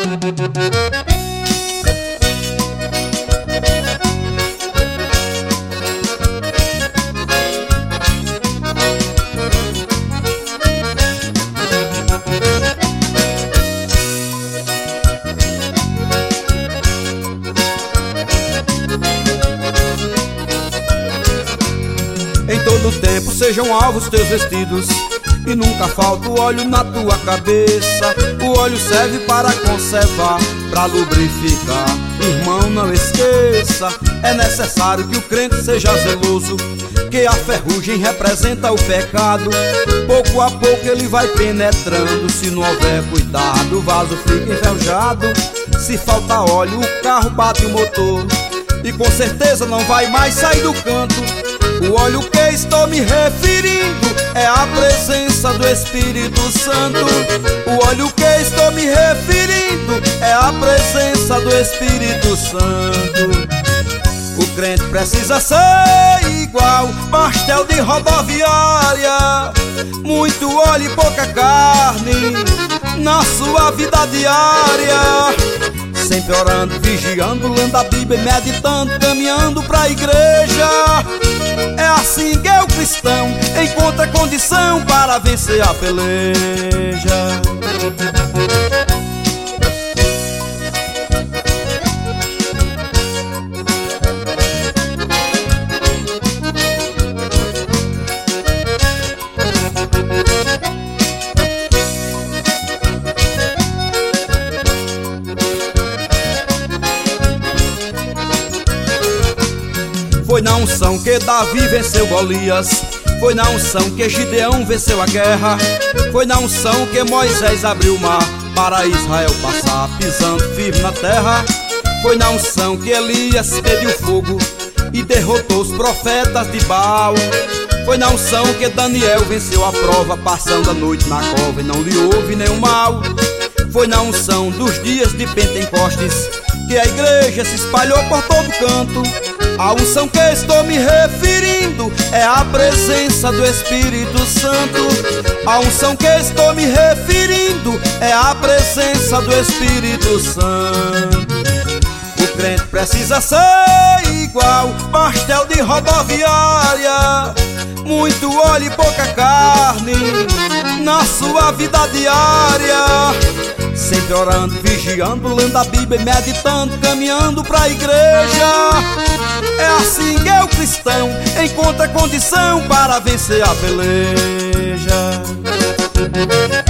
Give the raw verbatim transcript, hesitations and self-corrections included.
Em todo tempo sejam alvos teus vestidos, e nunca falta o óleo na tua cabeça. O óleo serve para conservar, para lubrificar. Irmão, não esqueça, é necessário que o crente seja zeloso, que a ferrugem representa o pecado. Pouco a pouco ele vai penetrando, se não houver cuidado o vaso fica enferrujado. Se falta óleo o carro bate o motor, e com certeza não vai mais sair do canto. O óleo que estou me referindo é a presença do Espírito Santo. O óleo que estou me referindo é a presença do Espírito Santo. O crente precisa ser igual pastel de rodoviária, muito óleo e pouca carne na sua vida diária. Sempre orando, vigiando, lendo a Bíblia, meditando, caminhando pra igreja. É assim que o cristão encontra condição para vencer a peleja. Foi na unção que Davi venceu Golias, foi na unção que Gideão venceu a guerra, foi na unção que Moisés abriu o mar para Israel passar pisando firme na terra. Foi na unção que Elias pediu fogo e derrotou os profetas de Baal. Foi na unção que Daniel venceu a prova, passando a noite na cova e não lhe houve nenhum mal. Foi na unção dos dias de Pentecostes que a igreja se espalhou por todo canto. A unção que estou me referindo é a presença do Espírito Santo. A unção que estou me referindo é a presença do Espírito Santo. O crente precisa ser igual pastel de rodoviária, muito óleo e pouca carne na sua vida diária. Sempre orando, vigiando, lendo a Bíblia, meditando, caminhando pra igreja. É assim que o cristão encontra condição para vencer a peleja.